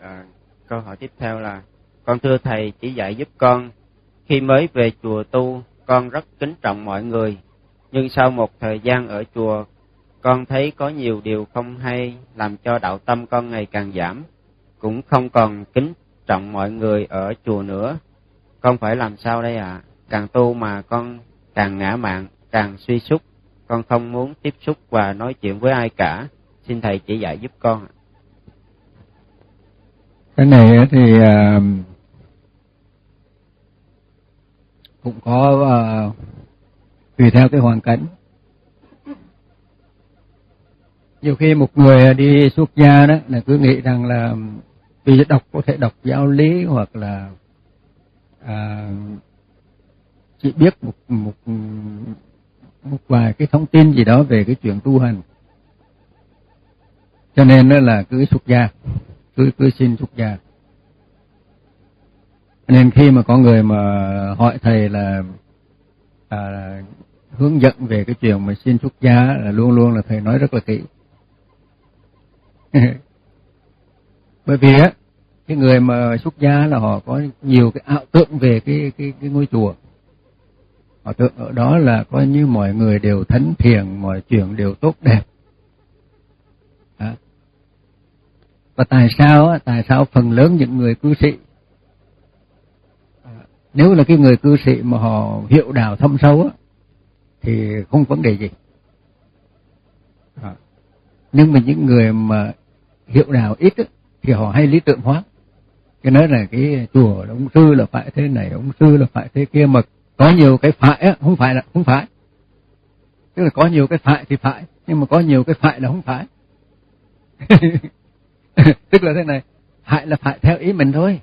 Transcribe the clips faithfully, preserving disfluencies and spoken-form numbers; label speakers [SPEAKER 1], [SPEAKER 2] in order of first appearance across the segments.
[SPEAKER 1] À, câu hỏi tiếp theo là: con thưa thầy chỉ dạy giúp con, khi mới về chùa tu, con rất kính trọng mọi người, nhưng sau một thời gian ở chùa, con thấy có nhiều điều không hay làm cho đạo tâm con ngày càng giảm, cũng không còn kính trọng mọi người ở chùa nữa. Con phải làm sao đây ạ? À? Càng tu mà con càng ngã mạn, càng suy sút, con không muốn tiếp xúc và nói chuyện với ai cả. Xin thầy chỉ dạy giúp con.
[SPEAKER 2] Cái này thì uh, cũng có uh, tùy theo cái hoàn cảnh. Nhiều khi một người đi xuất gia đó là cứ nghĩ rằng là vì đọc có thể đọc giáo lý hoặc là à, chỉ biết một một một vài cái thông tin gì đó về cái chuyện tu hành, cho nên đó là cứ xuất gia, cứ cứ xin xuất gia. Nên khi mà có người mà hỏi thầy là à, hướng dẫn về cái chuyện mà xin xuất gia là luôn luôn là thầy nói rất là kỹ. Bởi vì á, cái người mà xuất gia là họ có nhiều cái ảo tưởng về cái cái cái ngôi chùa. Họ tưởng ở đó là coi như mọi người đều thánh thiện, mọi chuyện đều tốt đẹp. À. Và tại sao á, tại sao phần lớn những người cư sĩ, à, nếu là cái người cư sĩ mà họ hiểu đạo thâm sâu á, thì không vấn đề gì. À. Nhưng mà những người mà hiểu đạo ít á, thì họ hay lý tưởng hóa. Cái nói là cái chùa ông sư là phải thế này, ông sư là phải thế kia, mà có nhiều cái phải á, không phải là không phải. Tức là có nhiều cái phải thì phải, nhưng mà có nhiều cái phải là không phải. Tức là thế này, phải là phải theo ý mình thôi.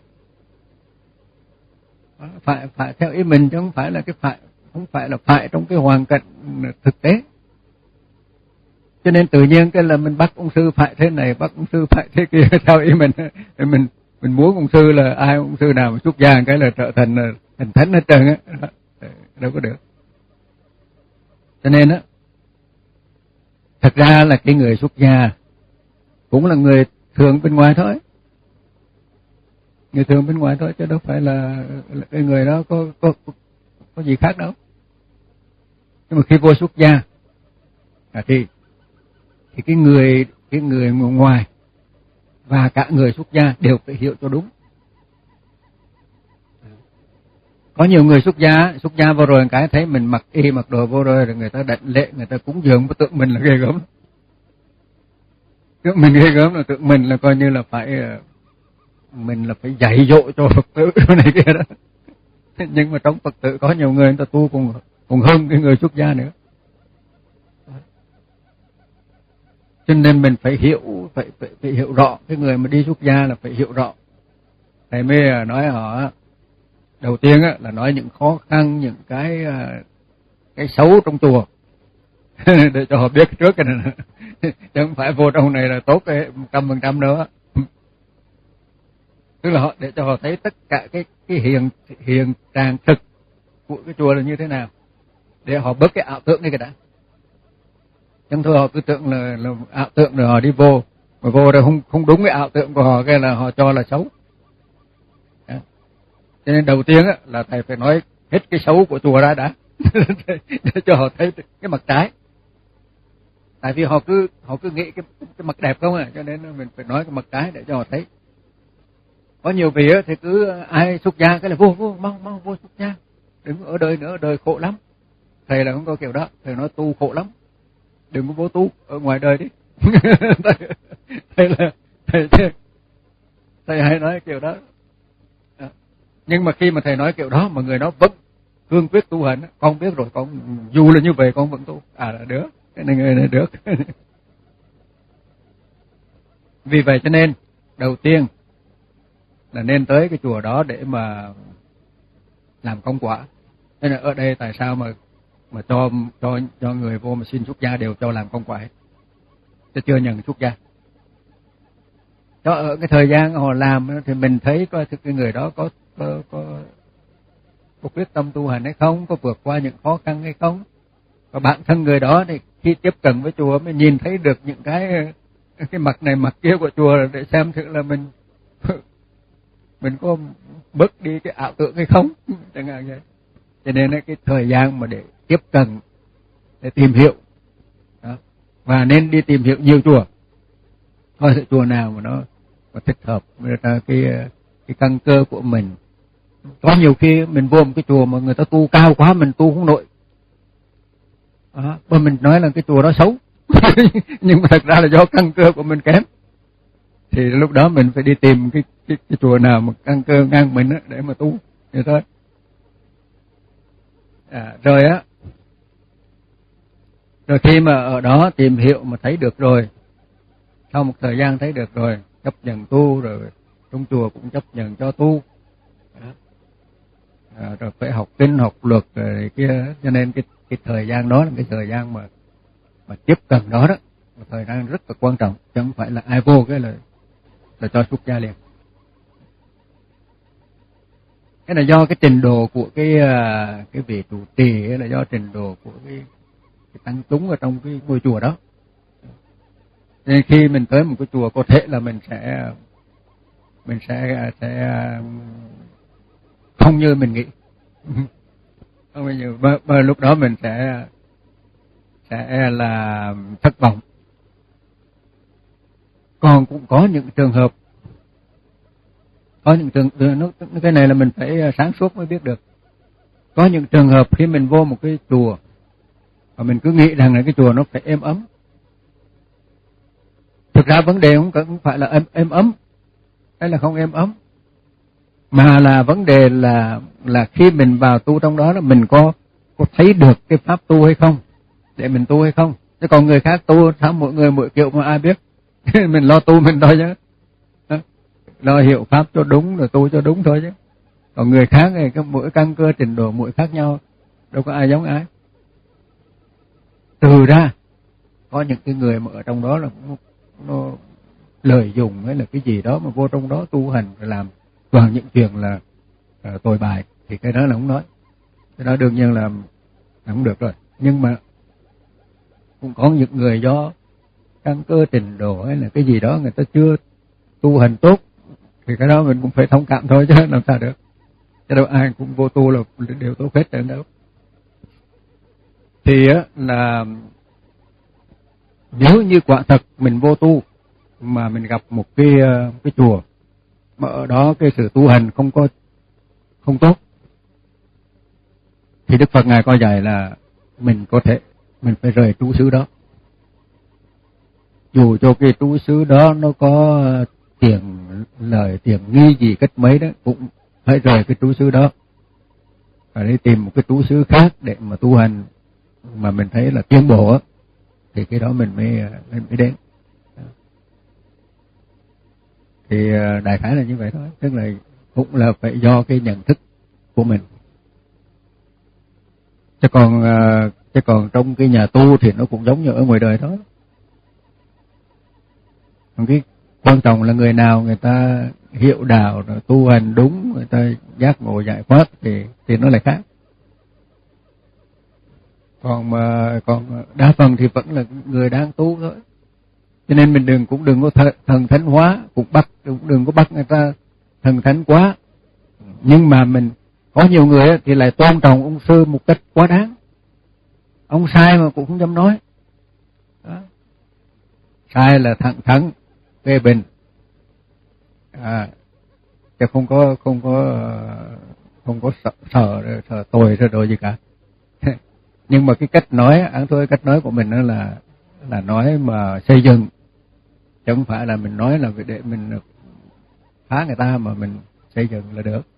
[SPEAKER 2] Phải phải theo ý mình chứ không phải là cái phải, không phải là phải trong cái hoàn cảnh thực tế. Cho nên tự nhiên cái là mình bắt ông sư phải thế này, bắt ông sư phải thế kia theo ý mình. Mình mình muốn ông sư là ai, ông sư nào mà xuất gia cái là trở thành thành thánh hết trơn á, đâu có được. Cho nên á, thật ra là cái người xuất gia cũng là người thường bên ngoài thôi, người thường bên ngoài thôi, chứ đâu phải là, là cái người đó có có có gì khác đâu. Nhưng mà khi vô xuất gia à, thì thì cái người cái người ngoài và cả người xuất gia đều phải hiểu cho đúng. Có nhiều người xuất gia xuất gia vào rồi cái thấy mình mặc y mặc đồ vô rồi, rồi người ta đảnh lễ, người ta cúng dường, mà tưởng mình là ghê gớm, tưởng mình ghê gớm là tưởng mình là coi như là phải mình là phải dạy dỗ cho Phật tử này kia đó. Nhưng mà trong Phật tử có nhiều người người ta tu còn còn hơn cái người xuất gia nữa. Cho nên mình phải hiểu, phải, phải, phải hiểu rõ. Cái người mà đi xuất gia là phải hiểu rõ. Thầy mới nói họ, đầu tiên á, là nói những khó khăn, những cái cái xấu trong chùa để cho họ biết trước cái này. Chứ không phải vô trong này là tốt một trăm phần trăm nữa. Tức là họ để cho họ thấy tất cả cái cái hiện hiện trạng thực của cái chùa là như thế nào, để họ bớt cái ảo tưởng này cái đã. Chẳng thôi họ cứ tưởng là, là ảo tưởng rồi họ đi vô, mà vô rồi không không đúng cái ảo tưởng của họ, cái là họ cho là xấu. Đó. Cho nên đầu tiên á, là thầy phải nói hết cái xấu của chùa ra đã, để cho họ thấy cái mặt trái. Tại vì họ cứ họ cứ nghĩ cái cái mặt đẹp không à, cho nên mình phải nói cái mặt trái để cho họ thấy. Có nhiều vị á thì cứ ai xuất gia cái là vô vô mau mau vô xuất gia, đừng ở đời nữa, ở đời khổ lắm. Thầy là không có kiểu đó, thầy nói tu khổ lắm, đừng có vô tu ở ngoài đời đi. Thầy là thầy, thầy, thầy hay nói kiểu đó. À. Nhưng mà khi mà thầy nói kiểu đó mà người đó vẫn cương quyết tu hành, con biết rồi, con dù là như vậy con vẫn tu, à là được, cái này người này được. Vì vậy cho nên đầu tiên là nên tới cái chùa đó để mà làm công quả. Thế là ở đây tại sao mà mà cho cho cho người vô mà xin xuất gia đều cho làm công quả hết, chứ chưa nhận xuất gia. Cho ở cái thời gian họ làm thì mình thấy coi cái người đó có có có, có quyết tâm tu hành hay không, có vượt qua những khó khăn hay không. Và bản thân người đó thì khi tiếp cận với chùa mới nhìn thấy được những cái cái mặt này mặt kia của chùa để xem thử là mình mình có bớt đi cái ảo tưởng hay không, chẳng hạn vậy. Cho nên cái thời gian mà để tiếp cận, để tìm hiểu đó. Và nên đi tìm hiểu nhiều chùa, coi cái chùa nào mà nó mà thích hợp với cái cái căn cơ của mình. Có nhiều khi mình vô một cái chùa mà người ta tu cao quá, mình tu không nổi đó, mà mình nói là cái chùa đó xấu nhưng mà thật ra là do căn cơ của mình kém, thì lúc đó mình phải đi tìm cái cái, cái chùa nào mà căn cơ ngang mình đó, để mà tu vậy thôi. À, rồi á, rồi khi mà ở đó tìm hiểu mà thấy được rồi, sau một thời gian thấy được rồi, chấp nhận tu rồi, trong chùa cũng chấp nhận cho tu. À, rồi phải học kinh học luật rồi kia, cho nên cái cái thời gian đó là cái thời gian mà mà tiếp cận đó đó, một thời gian rất là quan trọng, chứ không phải là ai vô cái là là cho xuất gia liền. Cái là do cái trình độ của cái cái vị trụ trì, là do trình độ của cái, cái tăng chúng ở trong cái ngôi chùa đó. Nên khi mình tới một cái chùa có thể là mình sẽ mình sẽ sẽ không như mình nghĩ. Không bao nhiêu, bởi, bởi lúc đó mình sẽ sẽ là thất vọng. Còn cũng có những trường hợp, có những trường nó cái này là mình phải sáng suốt mới biết được. Có những trường hợp khi mình vô một cái chùa và mình cứ nghĩ rằng là cái chùa nó phải êm ấm. Thực ra vấn đề không không phải là êm, êm ấm hay là không êm ấm, mà là vấn đề là là khi mình vào tu trong đó là mình có có thấy được cái pháp tu hay không, để mình tu hay không. Chứ còn người khác tu sao mỗi người mỗi kiểu mà ai biết. Mình lo tu mình thôi chứ, lo hiểu pháp cho đúng rồi tu cho đúng thôi chứ. Còn người khác thì cái mỗi căn cơ trình độ mỗi khác nhau, đâu có ai giống ai. Từ ra có những cái người mà ở trong đó là nó, nó lợi dụng hay là cái gì đó mà vô trong đó tu hành rồi làm toàn những chuyện là uh, tồi bại, thì cái đó là không nói, cái đó đương nhiên là không được rồi. Nhưng mà cũng có những người do căn cơ trình độ hay là cái gì đó người ta chưa tu hành tốt, thì cái đó mình cũng phải thông cảm thôi chứ làm sao được. Chứ đâu ai cũng vô tu là đều tốt hết rồi đâu. Thì á là nếu như quả thật mình vô tu mà mình gặp một cái cái chùa mà ở đó cái sự tu hành không có không tốt, thì Đức Phật ngài có dạy là mình có thể mình phải rời trú xứ đó. Dù cho cái trú xứ đó nó có tiền lời tiền nghi gì cách mấy đó, cũng phải rời cái trú xứ đó và đi tìm một cái trú xứ khác để mà tu hành mà mình thấy là tiến bộ, thì cái đó mình mới mình mới đến. Thì đại khái là như vậy thôi, tức là cũng là phải do cái nhận thức của mình. Chứ còn chứ còn trong cái nhà tu thì nó cũng giống như ở ngoài đời đó. Còn cái quan trọng là người nào người ta hiểu đạo rồi tu hành đúng, người ta giác ngộ giải thoát thì thì nó lại khác. Còn mà còn đa phần thì vẫn là người đang tu thôi. Cho nên mình đừng cũng đừng có th- thần thánh hóa, cũng bắt cũng đừng có bắt người ta thần thánh quá. Nhưng mà mình có nhiều người thì lại tôn trọng ông sư một cách quá đáng. Ông sai mà cũng không dám nói. Đó. Sai là thẳng thắn, phê bình. À, chứ không có không có không có sợ sợ, sợ tội rồi đồ gì cả. Nhưng mà cái cách nói, ăn thôi cách nói của mình đó là là nói mà xây dựng, chứ không phải là mình nói là để mình phá người ta, mà mình xây dựng là được.